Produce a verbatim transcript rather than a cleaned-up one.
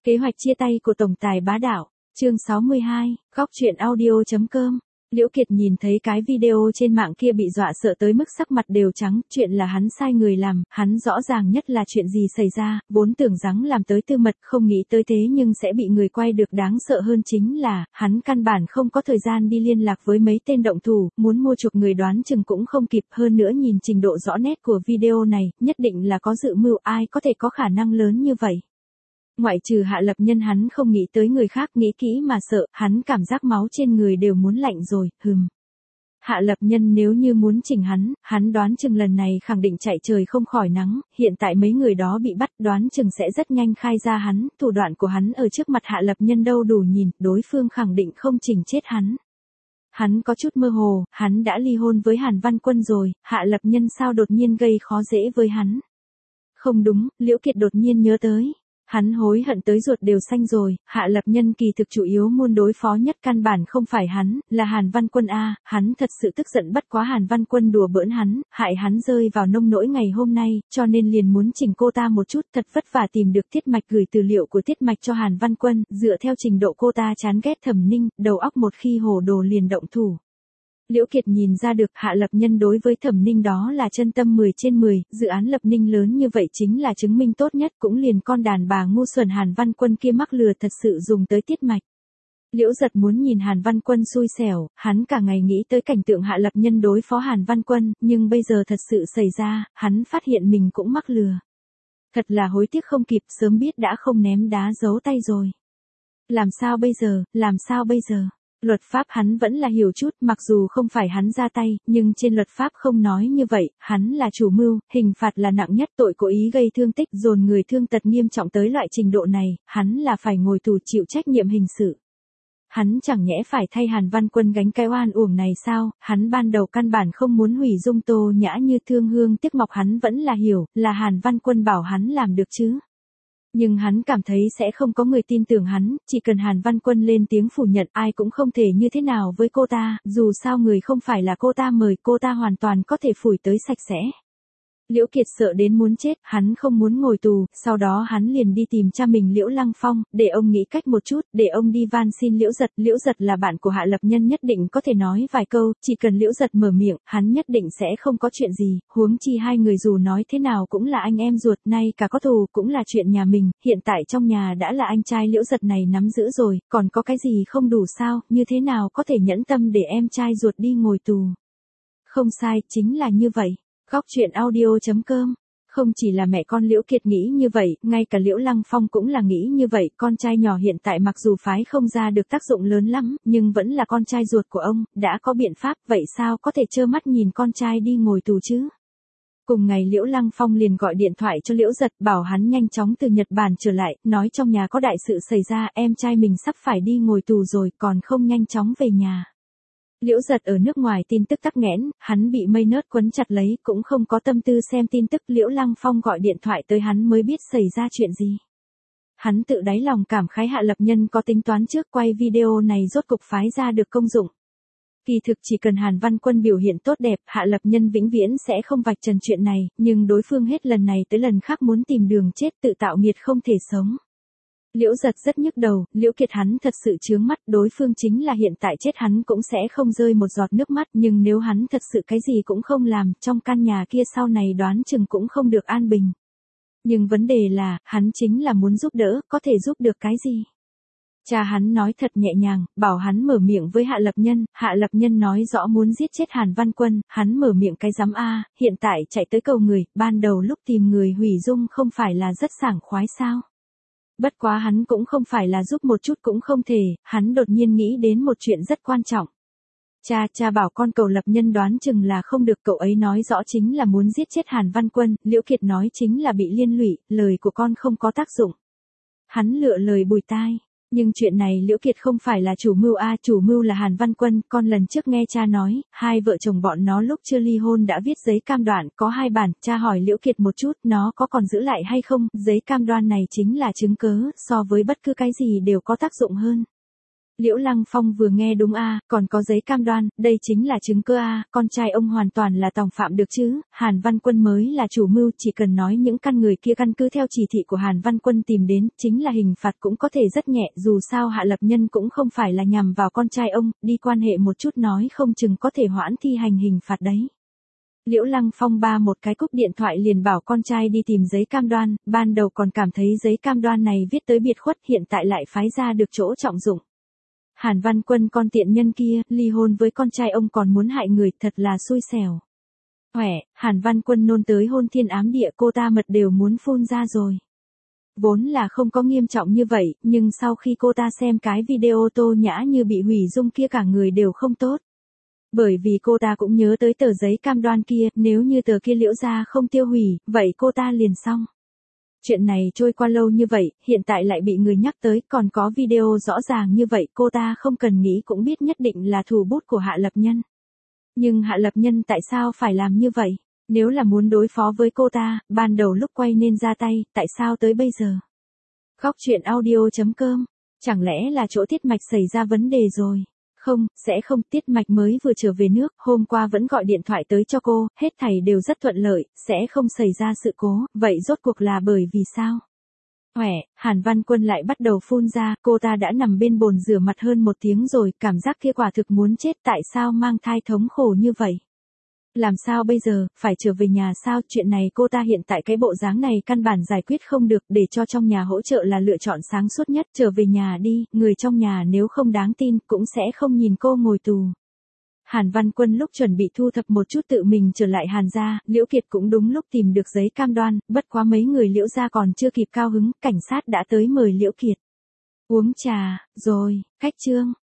Kế hoạch chia tay của tổng tài bá đạo, chương sáu mươi hai, góc truyện audio.com. Liễu Kiệt nhìn thấy cái video trên mạng kia bị dọa sợ tới mức sắc mặt đều trắng, chuyện là hắn sai người làm, hắn rõ ràng nhất là chuyện gì xảy ra, vốn tưởng rằng làm tới tư mật không nghĩ tới thế nhưng sẽ bị người quay được, đáng sợ hơn chính là, hắn căn bản không có thời gian đi liên lạc với mấy tên động thủ, muốn mua chuộc người đoán chừng cũng không kịp, hơn nữa nhìn trình độ rõ nét của video này, nhất định là có dự mưu, ai có thể có khả năng lớn như vậy. Ngoại trừ Hạ Lập Nhân hắn không nghĩ tới người khác, nghĩ kỹ mà sợ, hắn cảm giác máu trên người đều muốn lạnh rồi, hừm. Hạ Lập Nhân nếu như muốn chỉnh hắn, hắn đoán chừng lần này khẳng định chạy trời không khỏi nắng, hiện tại mấy người đó bị bắt đoán chừng sẽ rất nhanh khai ra hắn, thủ đoạn của hắn ở trước mặt Hạ Lập Nhân đâu đủ nhìn, đối phương khẳng định không chỉnh chết hắn. Hắn có chút mơ hồ, hắn đã ly hôn với Hàn Văn Quân rồi, Hạ Lập Nhân sao đột nhiên gây khó dễ với hắn. Không đúng, Liễu Kiệt đột nhiên nhớ tới. Hắn hối hận tới ruột đều xanh rồi, Hạ Lập Nhân kỳ thực chủ yếu muốn đối phó nhất căn bản không phải hắn, là Hàn Văn Quân a, hắn thật sự tức giận bất quá Hàn Văn Quân đùa bỡn hắn, hại hắn rơi vào nông nỗi ngày hôm nay, cho nên liền muốn chỉnh cô ta một chút, thật vất vả tìm được Tiết Mạch gửi tư liệu của Tiết Mạch cho Hàn Văn Quân, dựa theo trình độ cô ta chán ghét Thẩm Ninh, đầu óc một khi hồ đồ liền động thủ. Liễu Kiệt nhìn ra được Hạ Lập Nhân đối với Thẩm Ninh đó là chân tâm mười trên mười, dự án Lập Ninh lớn như vậy chính là chứng minh tốt nhất, cũng liền con đàn bà ngu xuẩn Hàn Văn Quân kia mắc lừa thật sự dùng tới Tiết Mạch. Liễu Giật muốn nhìn Hàn Văn Quân xui xẻo, hắn cả ngày nghĩ tới cảnh tượng Hạ Lập Nhân đối phó Hàn Văn Quân, nhưng bây giờ thật sự xảy ra, hắn phát hiện mình cũng mắc lừa. Thật là hối tiếc không kịp, sớm biết đã không ném đá giấu tay rồi. Làm sao bây giờ, làm sao bây giờ? Luật pháp hắn vẫn là hiểu chút, mặc dù không phải hắn ra tay, nhưng trên luật pháp không nói như vậy, hắn là chủ mưu, hình phạt là nặng nhất, tội cố ý gây thương tích, dồn người thương tật nghiêm trọng tới loại trình độ này, hắn là phải ngồi tù chịu trách nhiệm hình sự. Hắn chẳng nhẽ phải thay Hàn Văn Quân gánh cái oan uổng này sao, hắn ban đầu căn bản không muốn hủy dung Tô Nhã Như thương hương tiếc ngọc, hắn vẫn là hiểu, là Hàn Văn Quân bảo hắn làm được chứ. Nhưng hắn cảm thấy sẽ không có người tin tưởng hắn, chỉ cần Hàn Văn Quân lên tiếng phủ nhận ai cũng không thể như thế nào với cô ta, dù sao người không phải là cô ta mời, cô ta hoàn toàn có thể phủi tới sạch sẽ. Liễu Kiệt sợ đến muốn chết, hắn không muốn ngồi tù, sau đó hắn liền đi tìm cha mình Liễu Lăng Phong, để ông nghĩ cách một chút, để ông đi van xin Liễu Giật, Liễu Giật là bạn của Hạ Lập Nhân nhất định có thể nói vài câu, chỉ cần Liễu Giật mở miệng, hắn nhất định sẽ không có chuyện gì, huống chi hai người dù nói thế nào cũng là anh em ruột, nay cả có thù cũng là chuyện nhà mình, hiện tại trong nhà đã là anh trai Liễu Giật này nắm giữ rồi, còn có cái gì không đủ sao, như thế nào có thể nhẫn tâm để em trai ruột đi ngồi tù. Không sai, chính là như vậy. Góc truyện audio.com. Không chỉ là mẹ con Liễu Kiệt nghĩ như vậy, ngay cả Liễu Lăng Phong cũng là nghĩ như vậy, con trai nhỏ hiện tại mặc dù phái không ra được tác dụng lớn lắm, nhưng vẫn là con trai ruột của ông, đã có biện pháp, vậy sao có thể trơ mắt nhìn con trai đi ngồi tù chứ? Cùng ngày Liễu Lăng Phong liền gọi điện thoại cho Liễu Giật, bảo hắn nhanh chóng từ Nhật Bản trở lại, nói trong nhà có đại sự xảy ra, em trai mình sắp phải đi ngồi tù rồi, còn không nhanh chóng về nhà. Liễu Giật ở nước ngoài tin tức tắc nghẽn, hắn bị mây nớt quấn chặt lấy, cũng không có tâm tư xem tin tức, Liễu Lăng Phong gọi điện thoại tới hắn mới biết xảy ra chuyện gì. Hắn tự đáy lòng cảm khái Hạ Lập Nhân có tính toán trước, quay video này rốt cục phái ra được công dụng. Kỳ thực chỉ cần Hàn Văn Quân biểu hiện tốt đẹp, Hạ Lập Nhân vĩnh viễn sẽ không vạch trần chuyện này, nhưng đối phương hết lần này tới lần khác muốn tìm đường chết, tự tạo nghiệt không thể sống. Liễu Giật rất nhức đầu, Liễu Kiệt hắn thật sự chướng mắt, đối phương chính là hiện tại chết hắn cũng sẽ không rơi một giọt nước mắt, nhưng nếu hắn thật sự cái gì cũng không làm, trong căn nhà kia sau này đoán chừng cũng không được an bình. Nhưng vấn đề là, hắn chính là muốn giúp đỡ, có thể giúp được cái gì? Cha hắn nói thật nhẹ nhàng, bảo hắn mở miệng với Hạ Lập Nhân, Hạ Lập Nhân nói rõ muốn giết chết Hàn Văn Quân, hắn mở miệng cái dám a, hiện tại chạy tới cầu người, ban đầu lúc tìm người hủy dung không phải là rất sảng khoái sao? Bất quá hắn cũng không phải là giúp một chút cũng không thể, hắn đột nhiên nghĩ đến một chuyện rất quan trọng. Cha, cha bảo con cầu Lập Nhân đoán chừng là không được, cậu ấy nói rõ chính là muốn giết chết Hàn Văn Quân, Liễu Kiệt nói chính là bị liên lụy, lời của con không có tác dụng. Hắn lựa lời bùi tai. Nhưng chuyện này Liễu Kiệt không phải là chủ mưu a, chủ mưu là Hàn Văn Quân, con lần trước nghe cha nói, hai vợ chồng bọn nó lúc chưa ly hôn đã viết giấy cam đoan, có hai bản, cha hỏi Liễu Kiệt một chút, nó có còn giữ lại hay không, giấy cam đoan này chính là chứng cớ, so với bất cứ cái gì đều có tác dụng hơn. Liễu Lăng Phong vừa nghe đúng a, còn có giấy cam đoan, đây chính là chứng cơ a, con trai ông hoàn toàn là tòng phạm được chứ, Hàn Văn Quân mới là chủ mưu, chỉ cần nói những căn người kia căn cứ theo chỉ thị của Hàn Văn Quân tìm đến, chính là hình phạt cũng có thể rất nhẹ, dù sao Hạ Lập Nhân cũng không phải là nhằm vào con trai ông, đi quan hệ một chút nói không chừng có thể hoãn thi hành hình phạt đấy. Liễu Lăng Phong ba một cái cúp điện thoại liền bảo con trai đi tìm giấy cam đoan, ban đầu còn cảm thấy giấy cam đoan này viết tới biệt khuất, hiện tại lại phái ra được chỗ trọng dụng. Hàn Văn Quân con tiện nhân kia, ly hôn với con trai ông còn muốn hại người, thật là xui xẻo. Khỏe, Hàn Văn Quân nôn tới hôn thiên ám địa, cô ta mật đều muốn phun ra rồi. Vốn là không có nghiêm trọng như vậy, nhưng sau khi cô ta xem cái video Tô Nhã Như bị hủy dung kia cả người đều không tốt. Bởi vì cô ta cũng nhớ tới tờ giấy cam đoan kia, nếu như tờ kia Liễu gia không tiêu hủy, vậy cô ta liền xong. Chuyện này trôi qua lâu như vậy, hiện tại lại bị người nhắc tới, còn có video rõ ràng như vậy, cô ta không cần nghĩ cũng biết nhất định là thủ bút của Hạ Lập Nhân. Nhưng Hạ Lập Nhân tại sao phải làm như vậy? Nếu là muốn đối phó với cô ta, ban đầu lúc quay nên ra tay, tại sao tới bây giờ? Góc truyện audio chấm com, chẳng lẽ là chỗ Tiết Mạch xảy ra vấn đề rồi? Không, sẽ không, Tiết Mạch mới vừa trở về nước, hôm qua vẫn gọi điện thoại tới cho cô, hết thảy đều rất thuận lợi, sẽ không xảy ra sự cố, vậy rốt cuộc là bởi vì sao? Khỏe, Hàn Văn Quân lại bắt đầu phun ra, cô ta đã nằm bên bồn rửa mặt hơn một tiếng rồi, cảm giác kia quả thực muốn chết, tại sao mang thai thống khổ như vậy? Làm sao bây giờ, phải trở về nhà sao, chuyện này cô ta hiện tại cái bộ dáng này căn bản giải quyết không được, để cho trong nhà hỗ trợ là lựa chọn sáng suốt nhất, trở về nhà đi, người trong nhà nếu không đáng tin, cũng sẽ không nhìn cô ngồi tù. Hàn Văn Quân lúc chuẩn bị thu thập một chút tự mình trở lại Hàn gia, Liễu Kiệt cũng đúng lúc tìm được giấy cam đoan, bất quá mấy người Liễu gia còn chưa kịp cao hứng, cảnh sát đã tới mời Liễu Kiệt. Uống trà, rồi, khách trương.